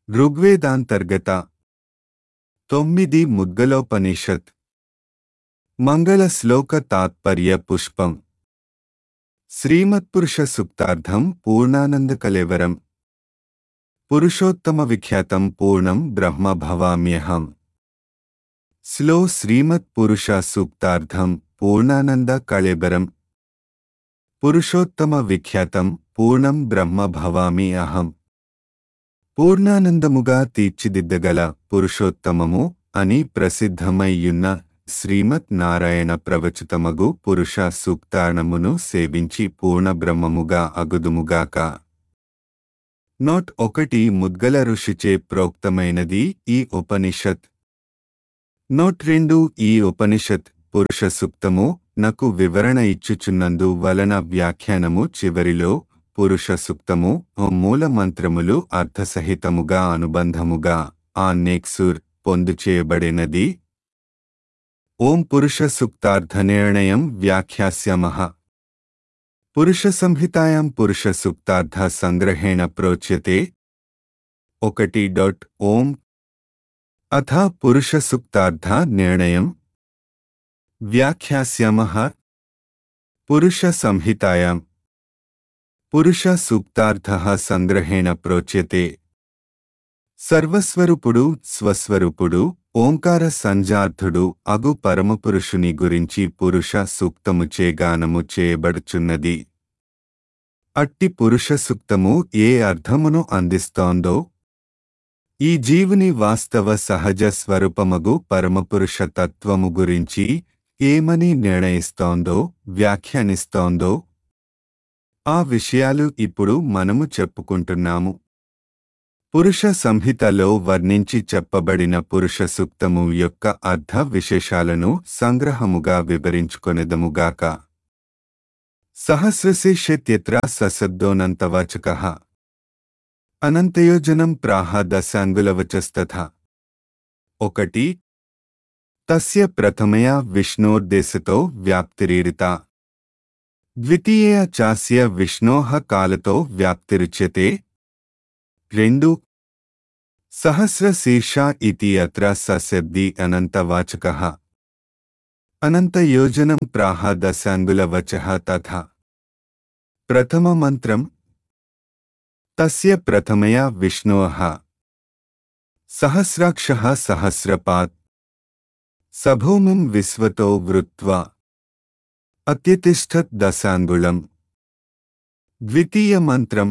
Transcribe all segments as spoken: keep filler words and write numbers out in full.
ఋగ్వేదాంతర్గత తొమ్మిది ముద్గలోపనిషత్ మంగళ శ్లోక తాత్పర్య పుష్పం శ్రీమత్పురుష సుక్తార్థం పూర్ణానందకలేవరం పురుషోత్తమ విఖ్యాతం పూర్ణం బ్రహ్మ భవామ్యహం. శ్లో శ్రీమత్పురుష సూక్తార్థం పూర్ణానంద కళేబరం పురుషోత్తమ విఖ్యాతం పూర్ణం బ్రహ్మ భవామి అహం. పూర్ణానందముగా తీర్చిదిద్దగల పురుషోత్తమము అని ప్రసిద్ధమయ్యున్న శ్రీమత్ నారాయణ ప్రవచితమగు పురుష సూక్తార్ణమును సేవించి పూర్ణ బ్రహ్మముగా అగుదుముగాక. నోట్ ఒకటి ముద్గల ఋషిచే ప్రోక్తమైనది ఈ ఉపనిషత్. నోట్ రెండు ఈ ఉపనిషత్ పురుష సూక్తము నకు వివరణ ఇచ్చుచున్నందు వలన వ్యాఖ్యానము చివరిలో పురుష సూక్తము మూలమంత్రములు అర్థసహితముగా అనుబంధముగా ఆ నేక్సుర్ పొందుచేయబడినది. ఓం పురుష సూక్తార్థనిర్ణయం వ్యాఖ్యాస్యామః. పురుష సంహితాయాం పురుష సూక్తార్థ సంగ్రహేణ ప్రోచ్యతే. ఒకటి డాట్ ఓం అథ పురుష సూక్తార్థ నిర్ణయం వ్యాఖ్యాస్యామః. పురుష సంహితాయాం పురుష సూక్తార్థః సంగ్రహేణ ప్రోచ్యతే. సర్వస్వరూపుడు స్వస్వరూపుడు ఓంకార సంజార్థుడు అగు పరమపురుషుని గురించి పురుష సూక్తముచే గానము చేయబడుచున్నది. అట్టి పురుష సూక్తము ఏ అర్థమును అందిస్తోందో, ఈ జీవుని వాస్తవ సహజ స్వరూపమగు పరమపురుష తత్వము గురించి ఏమని నిర్ణయిస్తోందో, వ్యాఖ్యానిస్తోందో, ఆ విషయాలు ఇప్పుడు మనము చెప్పుకుంటున్నాము. పురుష సంహితలో వర్ణించి చెప్పబడిన పురుష సూక్తము యొక్క అర్థ విశేషాలను సంగ్రహముగా వివరించుకొనెదముగాక. సహస్రశీర్షేత్యత్ర సశబ్దోనంతవాచకః అనంతయోజనం ప్రాహ దశాంగులవచస్తథా. ఒకటి తస్య ప్రథమయా విష్ణోర్దేశతో వ్యాప్తిరీరితా, ద్వితీయా చాస్య విష్ణోః కాలతో వ్యాప్తిరుచ్యతే. రెండు సహస్రశీర్ష ఇతి అత్ర సశబ్ది అనంతవాచకః అనంతయోజనం ప్రాహ దశాంగులవచః తథా. ప్రథమ మంత్రం తస్య ప్రథమయా విష్ణోః సహస్రాక్షః సహస్రపాత్ సభూమిం విశ్వతో వృత్వా అత్యతిష్ఠత్ దశాంగుళం. ద్వితీయ మంత్రం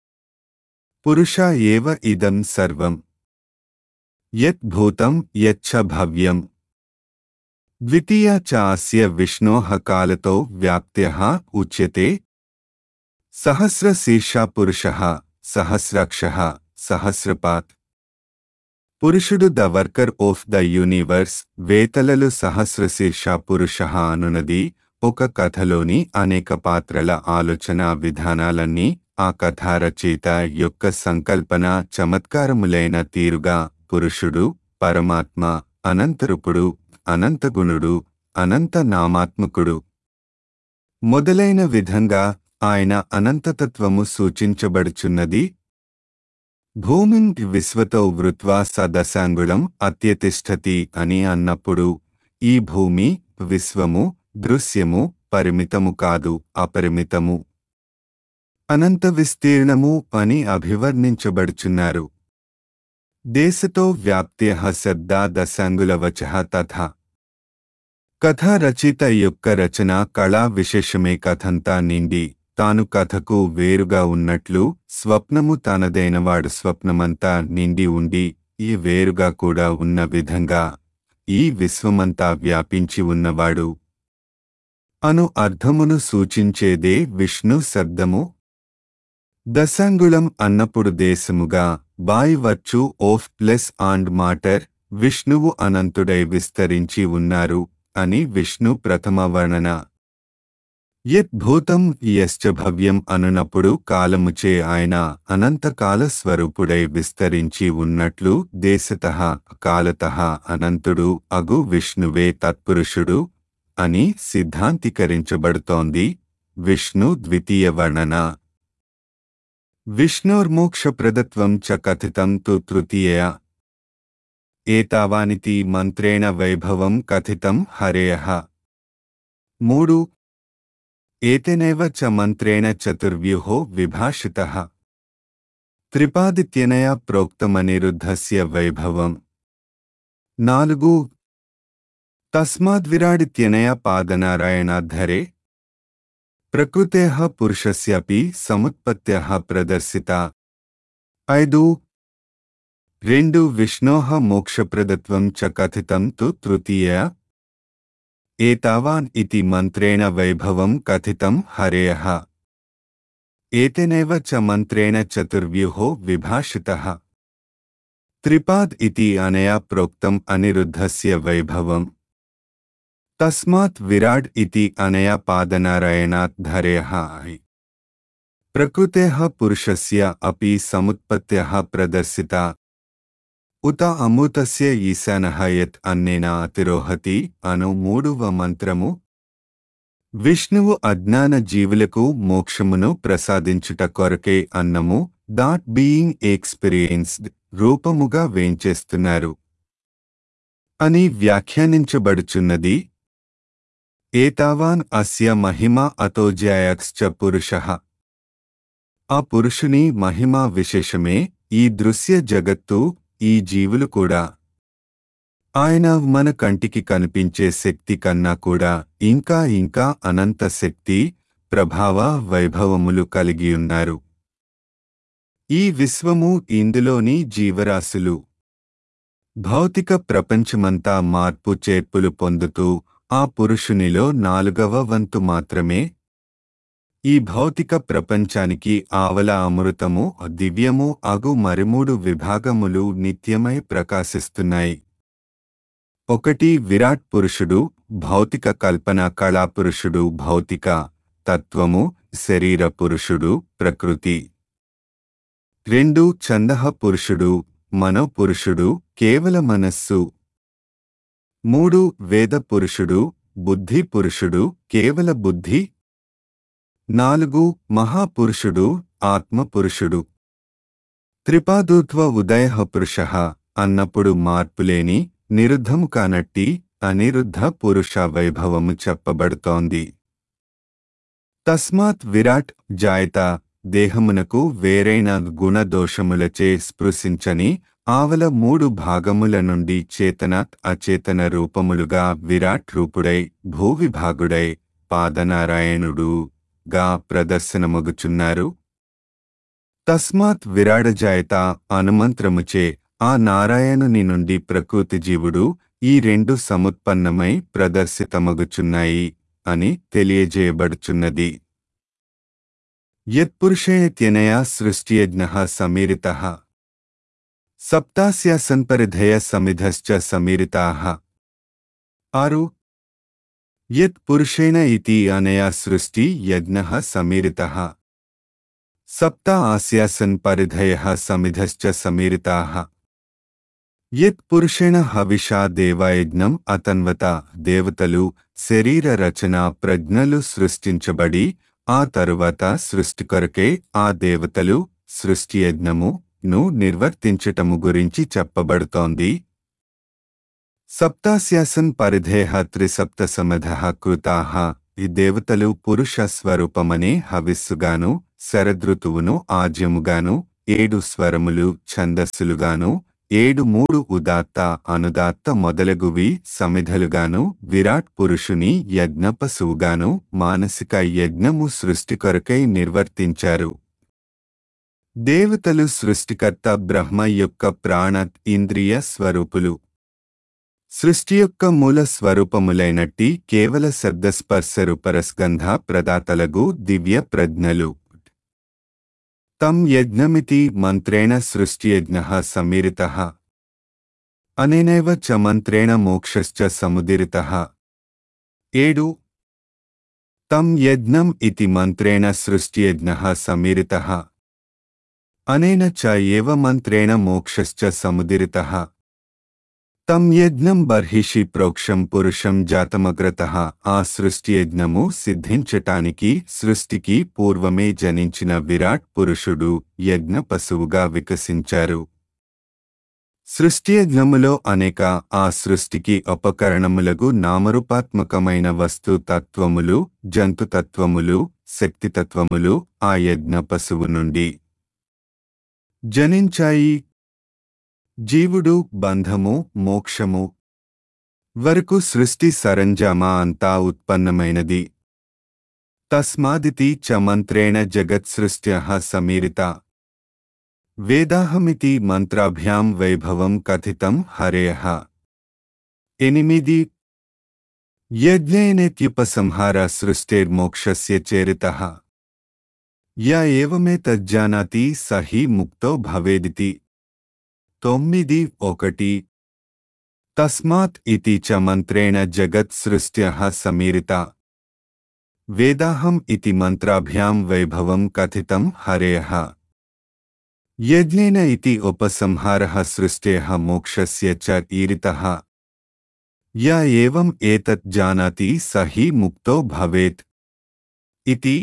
పురుష ఏవ ఇదం సర్వం యత్ భూతం యచ్చ భవ్యం. ద్వితీయ చ అస్య విష్ణోః కాలతో వ్యాప్త్యః ఉచ్యతే. సహస్రశీర్ష పురుషః సహస్రాక్షః సహస్రపాత్. పురుషుడు the worker of the universe. వేతలలు సహస్రశీర్ష పురుషః అనునది ఒక కథలోని అనేక పాత్రల ఆలోచన విధానాలన్నీ ఆ కథా రచయిత యొక్క సంకల్పన చమత్కారములైన తీరుగా పురుషుడు, పరమాత్మ, అనంతరూపుడు, అనంతగుణుడు, అనంత నామాత్మకుడు మొదలైన విధంగా ఆయన అనంతతత్వము సూచించబడుచున్నది. భూమిం విశ్వతో వృత్వా స దశాంగుళం అత్యతిష్ఠతి అని అన్నప్పుడు ఈ భూమి, విశ్వము దృశ్యము పరిమితము కాదు, అపరిమితము, అనంత విస్తీర్ణము అని అభివర్ణించబడుచున్నారు. దేశతో వ్యాప్త్యః శబ్ద దశాంగులవచః తథా. కథా రచయిత యొక్క రచన కళా విశేషమే కథంతా నిండి తాను కథకు వేరుగా ఉన్నట్లు, స్వప్నము తనదైనవాడు స్వప్నమంతా నిండి ఉండి ఈ వేరుగా కూడా ఉన్న విధంగా ఈ విశ్వమంతా వ్యాపించి ఉన్నవాడు అను అర్థమును సూచించేదే విష్ణు శబ్దము. దశాంగుళం అన్నప్పుడు దేశముగా by virtue of plus and matter విష్ణువు అనంతుడై విస్తరించి ఉన్నారు అని విష్ణు ప్రథమ వర్ణన. యత్ భూతం యశ్చ భవ్యం అనునప్పుడు కాలముచే ఆయన అనంతకాల స్వరూపుడై విస్తరించి ఉన్నట్లు దేశతః కాలతః అనంతుడు అగు విష్ణువే తత్పురుషుడు అని సిద్ధాంతీకరించబడుతోంది. విష్ణు ద్వితీయ వర్ణన. విష్ణోర్మోక్షప్రదత్వం చ కథితం తు తృతీయయా ఏతావానితి మంత్రేణ వైభవం కథితం హరేయః. మూడు ఏతేనైవ చ మంత్రేణ చతుర్వ్యూహో విభాషితః. త్రిపాదిత్యనయా ప్రోక్తమనిరుద్ధస్య వైభవం. నాలుగు తస్మాద్విరాడిత్యనయా పాదనారాయణాద్ధరే ప్రకృతేః పురుషస్యాపి సముత్పత్త్యః ప్రదర్శితా. ఐదు రెండు విష్ణోః మోక్షప్రదత్వం చ కథితం తు తృతీయయా ఏతావాన్ ఇతి మంత్రేణ వైభవం కథితం హరేయః. ఏతేనైవ చ మంత్రేణ చతుర్వ్యూహో విభాషితః. త్రిపాద్ ఇతి అనయా ప్రోక్తం అనిరుద్ధస్య వైభవం. తస్మాత్ విరాడ్ ఇతి అనయా పాదనారాయణాత్ ధరేః. ప్రకృతేః పురుషస్య అపి సముత్పత్త్యః ప్రదర్శితా. ఉత అమృతస్య ఈశానః యత్ అన్నేన అతిరోహతి అను మూడవ మంత్రము. విష్ణువు అజ్ఞాన జీవులకు మోక్షమును ప్రసాదించుట కొరకే అన్నము దాట్ బీయింగ్ ఎక్స్పీరియన్స్డ్ రూపముగా వేంచేస్తున్నారు అని వ్యాఖ్యానించబడుచున్నది. ఏతావాన్ అస్య మహిమా అతోజ్యాయశ్చ పురుషః. ఆ పురుషుని మహిమా విశేషమే ఈ దృశ్య జగత్తు, ఈ జీవులు కూడా. ఆయన మన కంటికి కనిపించే శక్తి కన్నా కూడా ఇంకా ఇంకా అనంత శక్తి, ప్రభావ, వైభవములు కలిగియున్నారు. ఈ విశ్వము, ఇందులోని జీవరాశులు భౌతిక ప్రపంచమంతా మార్పు చేర్పులు పొందుతూ ఆ పురుషునిలో నాలుగవ వంతు మాత్రమే. ఈ భౌతిక ప్రపంచానికి ఆవల అమృతము, దివ్యము అగు మరిమూడు విభాగములు నిత్యమై ప్రకాశిస్తున్నాయి. ఒకటి విరాట్ పురుషుడు, భౌతిక కల్పన కళాపురుషుడు, భౌతిక తత్వము, శరీర పురుషుడు, ప్రకృతి. రెండు ఛందః పురుషుడు, మనోపురుషుడు, కేవల మనస్సు. మూడు వేద పురుషుడు, బుద్ధి పురుషుడు, కేవల బుద్ధి. నాలుగు మహాపురుషుడు, ఆత్మ పురుషుడు. త్రిపాదూత్వ ఉదయః పురుషః అన్నప్పుడు మార్పులేని, నిరుద్ధము కానట్టి అనిరుద్ధ పురుష వైభవము చెప్పబడుతోంది. తస్మాత్ విరాట్ జాయత దేహమునకు వేరైన గుణదోషములచే స్పృశించని ఆవల మూడు భాగముల నుండి చేతనాత్ అచేతన రూపములుగా విరాట్ రూపుడై భూవిభాగుడై పాదనారాయణుడు గా ప్రదర్శనమగుచున్నారు. తస్మాత్ విరాడజాయత అనుమంత్రముచే ఆ నారాయణుని నుండి ప్రకృతి జీవుడు ఈ రెండు సముత్పన్నమై ప్రదర్శితమగుచున్నాయి అని తెలియజేయబడుచున్నది. యత్పురుషేత్యనయా సృష్టియజ్ఞః సమీరితః. సప్తాస్యాసన్పరిధయ సమిధశ్చ సమీరితాః. ఆరు యత్ పురుషేణ ఇతి అనయా సృష్టి యజ్ఞః సమీరితః. సప్త ఆస్యాసన్ పరిధయః సమిధశ్చ సమీరితాః. యత్ పురుషేణ హవిషా దేవయజ్ఞం అతన్వత దేవతలు, శరీర రచన ప్రజ్ఞలు సృష్టించబడి ఆ తరువాత సృష్టి కొరకే ఆ దేవతలు సృష్టి యజ్ఞము ను నిర్వర్తించటము గురించి చెప్పబడుతోంది. సప్తాస్యాసన్ పరిధేః త్రిసప్త సమధః కృతాః. ఈ దేవతలు పురుష స్వరూపమనే హవిస్సుగాను, శరదృతువును ఆజ్యముగాను, ఏడు స్వరములు ఛందస్సులుగాను, ఏడు మూడు ఉదాత్త అనుదాత్త మొదలగువి సమిధలుగాను, విరాట్ పురుషుని యజ్ఞపశువుగాను మానసిక యజ్ఞము సృష్టి కొరకై నిర్వర్తించారు. దేవతలు సృష్టికర్త బ్రహ్మ యొక్క ప్రాణ ఇంద్రియ స్వరూపులు. సృష్టి యొక్క మూల స్వరూపములైనట్టి కేవల శబ్దస్పర్శరూపరస్గంధ ప్రదాతలగు దివ్య ప్రజ్ఞలు. తం యజ్ఞమితి మంత్రేణ సృష్టియజ్ఞః సమీరితః. అనేనైవ చ మంత్రేణ మోక్షశ్చ సముదీరితః. ఏడు తం యజ్ఞం ఇతి మంత్రేణ సృష్టియజ్ఞః సమీరితః. అనేన చ ఏవ మంత్రేణ మోక్షశ్చ సముదీరితః. తం యజ్ఞం బర్హిషి ప్రోక్షం పురుషం జాతమగ్రతః. ఆ సృష్టి యజ్ఞము సిద్ధించటానికి సృష్టికి పూర్వమే జనించిన విరాట్ పురుషుడు యజ్ఞ పశువుగా వికసించారు. సృష్టియజ్ఞములో అనేక ఆ సృష్టికి ఉపకరణములగు నామరూపాత్మకమైన వస్తు తత్వములు, జంతుతత్వములు, శక్తితత్వములు ఆ యజ్ఞ పశువు నుండి జనించాయి. జీవుడు బంధము, మోక్షము వరకు సృష్టి సరంజామా అంతా ఉత్పన్నమైనది. తస్మాదితి చ మంత్రేణ జగత్సృష్ట్యః సమీరిత. వేదాహమితి మంత్రాభ్యాం వైభవం కథితం హరేః. ఎనిమిది. యజ్ఞేనేత్యుపసంహార సృష్టేర్మోక్షస్య చేరితః. య ఏవమేతజ్జానాతి స హి ముక్తో భవేదితి. తొమ్మిది. ఒకటి. తస్మాత్ ఇతి చ మంత్రేణ జగత్ సృష్ట్యః సమీరిత. వేదాహం ఇతి మంత్రాభ్యాం వైభవం కథితం హరేః. యజ్ఞేన ఇతి ఉపసంహారః సృష్టేః మోక్షస్య చ ఈరితః. య ఏవం ఏతత్ జానాతి స హి ముక్తో భవేత్ ఇతి.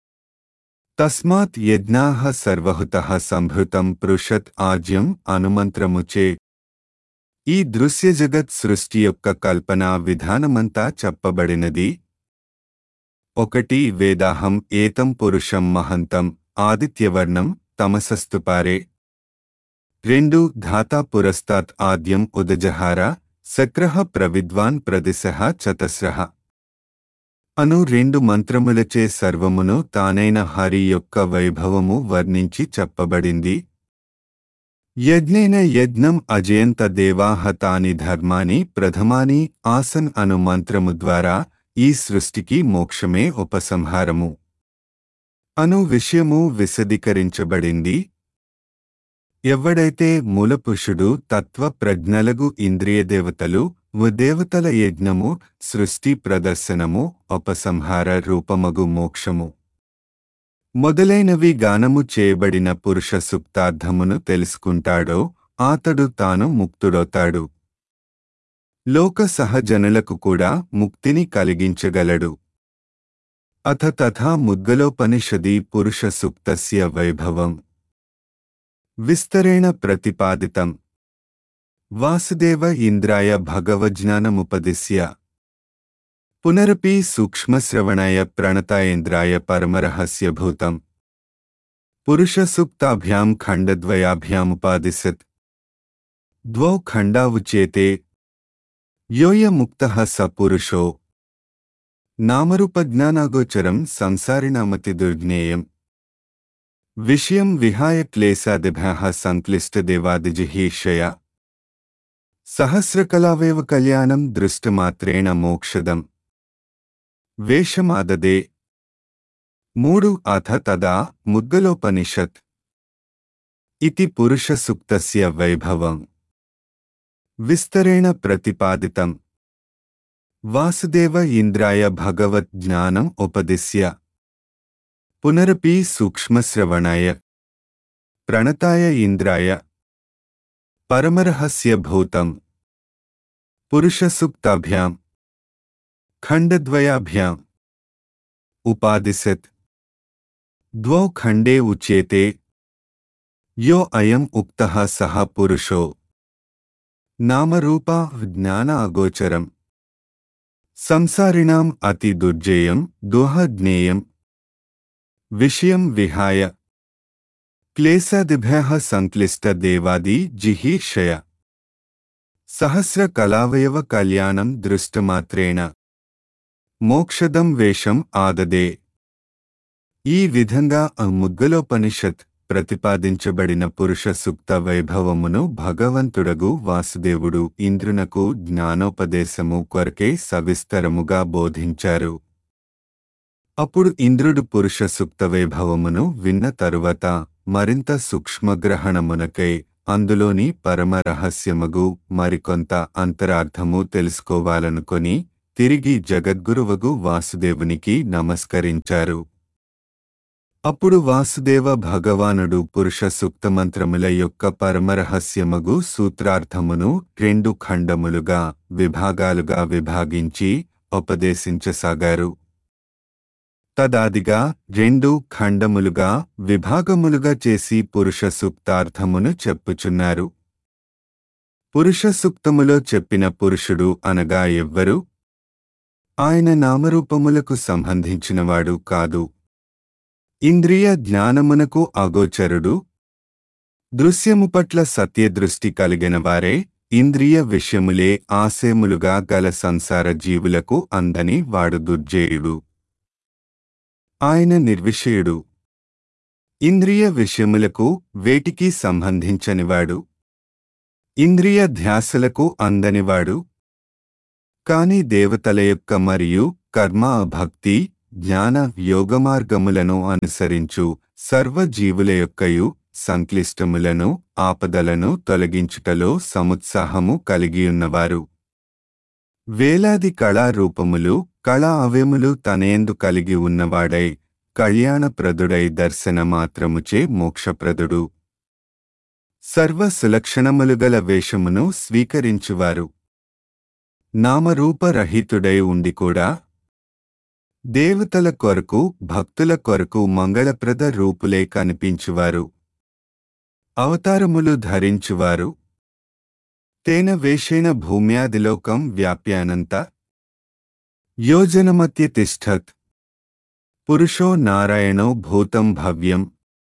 తస్మాత్ యజ్ఞాః సర్వహుతః సంభృతం పృషత్ ఆజ్యం అనుమంత్రముచే. ఈ దృశ్య జగత్ సృష్టి యొక్క కల్పనా విధానమంతా చెప్పబడినది. ఒకటి. వేదాహం ఏతం పురుషం మహంతం ఆదిత్యవర్ణం తమసస్తుపారే. రెండు. ధాతా పురస్తాత్ ఆద్యం ఉదజహార సక్రః ప్రవిద్వాన్ ప్రదిశః చతస్రః అను రెండు మంత్రములచే సర్వమును తానైన హరి యొక్క వైభవము వర్ణించి చెప్పబడింది. యజ్ఞేన యజ్ఞం అజయంత దేవాః తాని ధర్మాని ప్రథమాని ఆసన్ అను మంత్రము ద్వారా ఈ సృష్టికి మోక్షమే ఉపసంహారము అను విషయము విశదీకరించబడింది. ఎవ్వడైతే మూలపురుషుడు తత్వ ప్రజ్ఞలగు ఇంద్రియదేవతలు దేవతల యజ్ఞము, సృష్టి ప్రదర్శనము, ఉపసంహార రూపమగు మోక్షము మొదలైనవి గానము చేయబడిన పురుష సుప్తార్థమును తెలుసుకుంటాడో ఆతడు తాను ముక్తుడవుతాడు. లోక సహజనులకు కూడా ముక్తిని కలిగించగలడు. అథ తథా ముద్గలోపనిషది పురుష సుప్తస్య వైభవం విస్తరేణ ప్రతిపాదితం. వాసుదేవ ఇంద్రాయ భగవజ్ఞానముపదిశ్య పునరపి సూక్ష్మశ్రవణాయ ప్రణతాయేంద్రాయ పరమరహస్యభూతం పురుషసూక్తాభ్యాం ఖండద్వయాభ్యాముపాదిశత్. ద్వౌ ఖండావుచ్యేతే. యోయముక్తః స పురుషో నామరూపజ్ఞానాగోచరం సంసారిణామతి దుర్జ్ఞేయం. విషయం విహాయ క్లేశాదిభ్యః సంక్లిష్టదేవాదిజిహీర్షయ సహస్రకలావేవ కళ్యాణం దృష్టమాత్రేణ మోక్షదం వేషమాదదే. మూడు. అథ తదా ముద్గలోపనిషత్ ఇతి పురుషసూక్తస్య వైభవం విస్తరేణ ప్రతిపాదితం. వాసుదేవ ఇంద్రాయ భగవత్ జ్ఞానం ఉపదిశ్య పునరపి సూక్ష్మశ్రవణాయ ప్రణతాయ ఇంద్రాయ పరమరహస్యభూతం పురుషసూక్తాభ్యాం ఖండద్వయాభ్యాం ఉపాదిశత్. ద్వౌ ఖండే ఉచ్యతే. యో అయం ఉక్తః సః పురుషో నామరూప జ్ఞాన అగోచరం సంసారిణాం అతి దుర్జేయం దోహజ్ఞేయం. విషయం విహాయ క్లేశాదిభ్యః సంక్లిష్ట దేవాది జిహీర్షయ సహస్ర కళావయవ కళ్యాణం దృష్టమాత్రేణ మోక్షదం వేషం ఆదదే. ఈ విధంగా ముద్గలోపనిషత్ ప్రతిపాదించబడిన పురుష సూక్త వైభవమును భగవంతుడగు వాసుదేవుడు ఇంద్రునకు జ్ఞానోపదేశము కొరకే సవిస్తరముగా బోధించారు. అప్పుడు ఇంద్రుడు పురుష సూక్త వైభవమును విన్న తరువాత మరింత సూక్ష్మగ్రహణమునకై అందులోని పరమ రహస్యమగు మరికొంత అంతరార్థము తెలుసుకోవాలనుకొని తిరిగి జగద్గురువగు వాసుదేవునికి నమస్కరించారు. అప్పుడు వాసుదేవ భగవానుడు పురుష సూక్తమంత్రముల యొక్క పరమరహస్యమగు సూత్రార్థమును రెండు ఖండములుగా విభాగాలుగా విభాగించి ఉపదేశించసాగారు. తదాదిగా రెండు ఖండములుగా విభాగములుగా చేసి పురుష సూక్తార్థమును చెప్పుచున్నారు. పురుష సూక్తములో చెప్పిన పురుషుడు అనగా ఎవ్వరు? ఆయన నామరూపములకు సంబంధించినవాడు కాదు. ఇంద్రియ జ్ఞానమునకు అగోచరుడు. దృశ్యము పట్ల సత్యదృష్టి కలిగిన వారే ఇంద్రియ విషయములే ఆశయములుగా గల సంసార జీవులకు అందని వాడు దుర్జేయుడు. ఆయన నిర్విషయుడు. ఇంద్రియ విషయములకు వేటికి సంబంధించనివాడు. ఇంద్రియ ధ్యాసలకు అందనివాడు. కాని దేవతల యొక్క మరియు కర్మ భక్తి జ్ఞాన యోగమార్గములను అనుసరించు సర్వజీవుల యొక్కయు సంక్లిష్టములను ఆపదలను తొలగించుటలో సముత్సాహము కలిగియున్నవారు. వేలాది కళారూపములు కళా అవయములు తనయందు కలిగి ఉన్నవాడై కళ్యాణప్రదుడై దర్శన మాత్రముచే మోక్షప్రదుడు. సర్వ సులక్షణములుగల వేషమును స్వీకరించువారు. నామరూపరహితుడై ఉండి కూడా దేవతల కొరకు భక్తుల కొరకు మంగళప్రద రూపులే కనిపించువారు. అవతారములు ధరించువారు. తేన వేషేణ భూమ్యాదిలోకం వ్యాప్యానంత యోజనమత్య తిష్టత్ పురుషో నారాయణో భూతం భవ్యం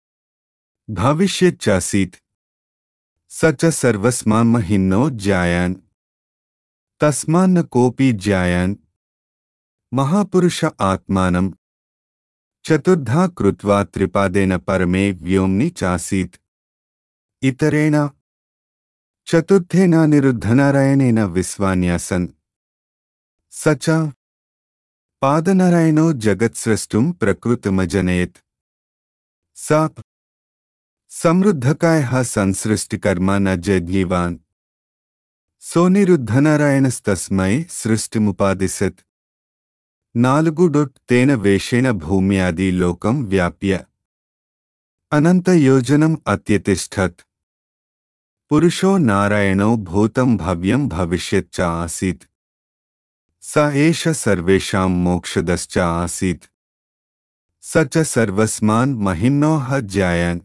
భవిష్యచ్చాసీత్ సచ సర్వస్మాన్మహిన్నో జ్యాయాన్ తస్మాన్న కోపి జ్యాయాన్ మహాపురుష ఆత్మానం చతుర్ధా కృత్వా త్రిపాదేన పరమే వ్యోమ్ని చాసీత్ ఇతరేణ చతుర్థేన నిరుద్ధనారాయణేన విశ్వాన్యాసన్ సచ పాదనారాయణో జగత్స్రష్టుం ప్రకృతిమజనయత్ సా సమృద్ధకాయః సంసృష్టికర్మ న జజ్ఞీవాన్ సోనిరుద్ధనారాయణస్తస్మై సృష్టిముపాదిశత్. నాలుగు డొట్ తేన వేషేణ భూమ్యాది లోకం వ్యాప్య అనంతయోజనం అత్యతిష్ఠత్ పురుషో నారాయణో భూతం భవ్యం భవిష్యచ్చ ఆసీత్ స ఏష సర్వేషాం మోక్షదశ్చ ఆసీత్ స చ సర్వస్మాన్ మహిమ్నోః జ్యాయాన్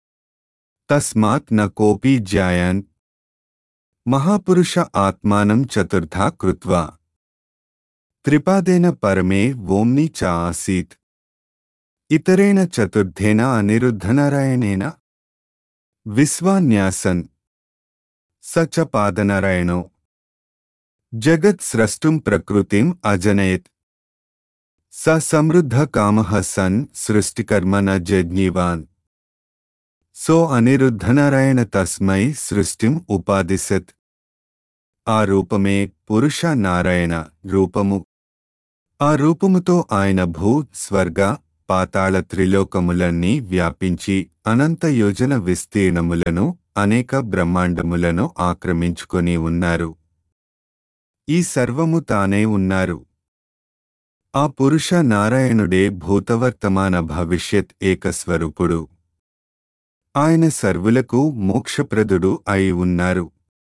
తస్మాత్ న కోపి జ్యాయాన్ మహాపురుష ఆత్మానం చతుర్థా కృత్వా త్రిపాదేన పరమే వోమ్ని చ ఆసీత్ ఇతరేణ చతుర్థేన అనిరుద్ధనారాయణేన విశ్వాన్యాసన్ స చ పాదనారాయణో జగత్ స్రష్టుం ప్రకృతిం అజనయత్ స సమృద్ధ కామః సన్ సృష్టికర్మ న జజ్ఞీవాన్ సో అనిరుద్ధనారాయణ తస్మై సృష్టిం ఉపాదిశత్. ఆ రూపమే పురుష నారాయణ రూపము. ఆ రూపముతో ఆయన భూ స్వర్గ పాతాళ త్రిలోకములన్నీ వ్యాపించి అనంత యోజన విస్తీర్ణములను అనేక బ్రహ్మాండములను ఆక్రమించుకొని ఉన్నారు. ఈ సర్వము తానే ఉన్నారు. ఆ పురుష నారాయణుడే భూతవర్తమాన భవిష్యత్ ఏకస్వరూపుడు. ఆయన సర్వులకు మోక్షప్రదుడు అయి ఉన్నారు.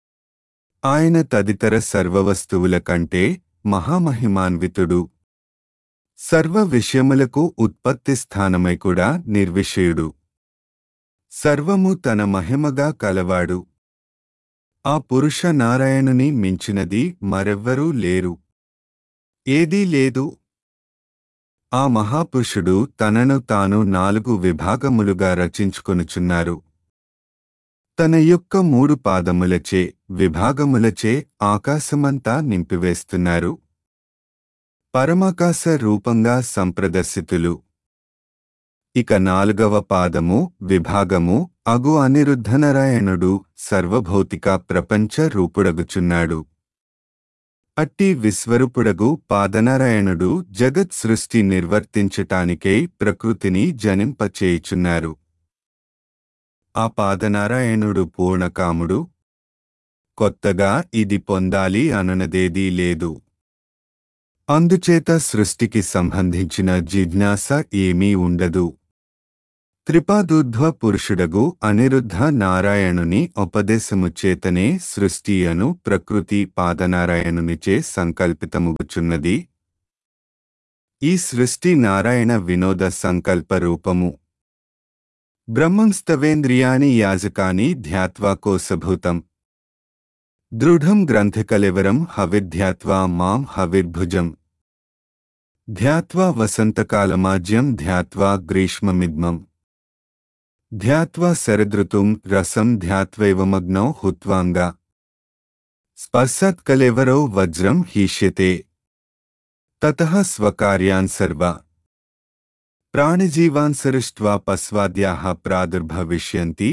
ఆయన తదితర సర్వవస్తువుల కంటే మహామహిమాన్వితుడు. సర్వ విషయములకు ఉత్పత్తి స్థానమై కూడా నిర్విషయుడు. సర్వము తన మహిమగా కలవాడు. ఆ పురుష నారాయణుని మించినది మరెవ్వరూ లేరు. ఏదీ లేదు. ఆ మహాపురుషుడు తనను తాను నాలుగు విభాగములుగా రచించుకొనుచున్నారు. తన యొక్క మూడు పాదములచే విభాగములచే ఆకాశమంతా నింపివేస్తున్నారు. పరమాకాశ రూపంగా సంప్రదర్శితులు. ఇక నాలుగవ పాదము విభాగము అగు అనిరుద్ధనారాయణుడు సర్వభౌతిక ప్రపంచ రూపుడగుచున్నాడు. అట్టి విశ్వరూపుడగు పాదనారాయణుడు జగత్ సృష్టి నిర్వర్తించటానికై ప్రకృతిని జనింపచేయుచున్నారు. ఆ పాదనారాయణుడు పూర్ణకాముడు. కొత్తగా ఇది పొందాలి అననదేదీ లేదు. అందుచేత సృష్టికి సంబంధించిన జిజ్ఞాస ఏమీ ఉండదు. త్రిపాదూర్ధ్వ పురుషుడగు అనిరుద్ధ నారాయణుని ఉపదేశము చేతనే సృష్టి అను ప్రకృతి పాదనారాయణునిచే సంకల్పితముగుచున్నది. ఈ సృష్టి నారాయణ వినోద సంకల్ప రూపము. బ్రహ్మంస్తవేంద్రియాణి యాజకాని ధ్యాత్వా కోసభూతం దృఢం గ్రంథికలివరం హవిర్ధ్యాత్వా మాం హవిర్భుజం ధ్యాత్వా వసంతకాలమాజ్యం ధ్యాత్వా గ్రీష్మమిద్మం ధ్యాత్వా శరదృతుం రసం ధ్యాత్వైవమగ్నౌ హుత్వాంగా స్పర్శాత్ కలేవరో వజ్రం హీష్యతే తతః స్వకార్యాన్ సర్వ ప్రాణిజీవాన్ సృష్ట్వా పస్వాద్యాః ప్రాదుర్భవిష్యంతి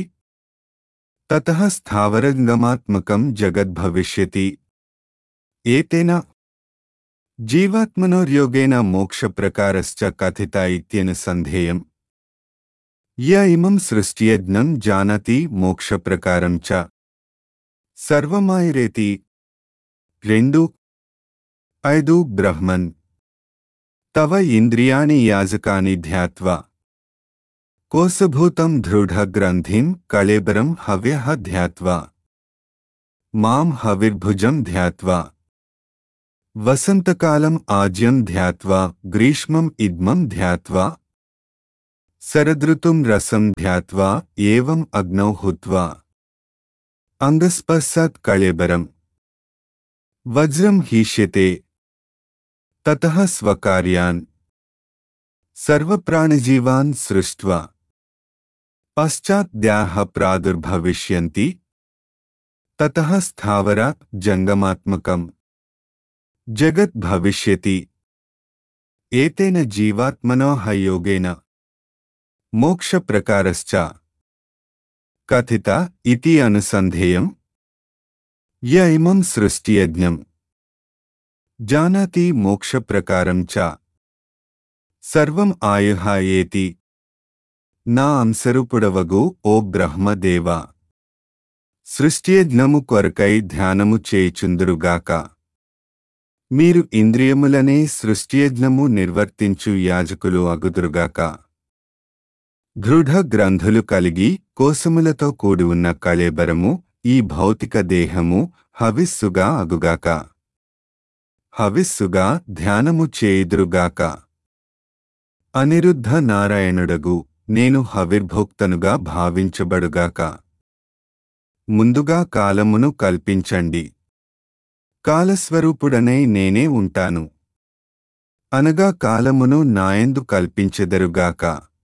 తతః స్థావరంగమాత్మకం జగద్భవిష్యతి. ఏతేన జీవాత్మనోర్యోగేన మోక్షప్రకారశ్చ కథిత ఇత్యనుసంధేయం. య ఇమం సృష్ట్యజ్ఞం జానాతి మోక్షప్రకారం చ సర్వమాయిరేతి. రెండు ఐదు బ్రహ్మన్ తవ ఇంద్రియాణి యాజకాని ధ్యాత్వా కోసభూతం దృఢగ్రంథిం కళేబరం హవ్యః ధ్యాత్వా మాం హవిర్భుజం ధ్యాత్వా వసంతకాలం ఆజ్యం ధ్యాత్వా గ్రీష్మం ఇద్మం ధ్యాత్వా శరదృతుం రసం ధ్యాత్వా ఏవం అగ్నౌ హుత్వా అంగస్పర్శాత్ కళేబరం వజ్రం హీష్యతే తతః స్వకార్యాన్ సర్వప్రాణిజీవాన్ సృష్ట్వా పశ్చాద్యాః ప్రాదుర్భవిష్యంతి తతః స్థావరాత్ జంగమాత్మకం జగత్ భవిష్యతి. ఏతేన జీవాత్మనోః యోగేన మోక్షప్రకారశ్చ కథిత ఇతి అనుసంధేయం. య ఇమం సృష్టియజ్ఞం జానాతి మోక్షప్రకారం చ సర్వం ఆయుః ఏతి. నా అంశరూపుడవగు ఓ బ్రహ్మదేవా, సృష్టియజ్ఞము కొరకై ధ్యానము చేయుచుందురుగాక. మీరు ఇంద్రియములనే సృష్టియజ్ఞము నిర్వర్తించు యాజకులు అగుదురుగాక. దృఢ గ్రంథులు కలిగి కోసములతో కూడి ఉన్న కళేబరము ఈ భౌతిక దేహము హవిస్సుగా అగుగాక. హవిస్సుగా ధ్యానము చేయుదురుగాక. అనిరుద్ధ నారాయణుడగు నేను హవిర్భోక్తనుగా భావించబడుగాక. ముందుగా కాలమును కల్పించండి. కాలస్వరూపుడనై నేనే ఉంటాను అనగా కాలమును నాయందు కల్పించెదరుగాక.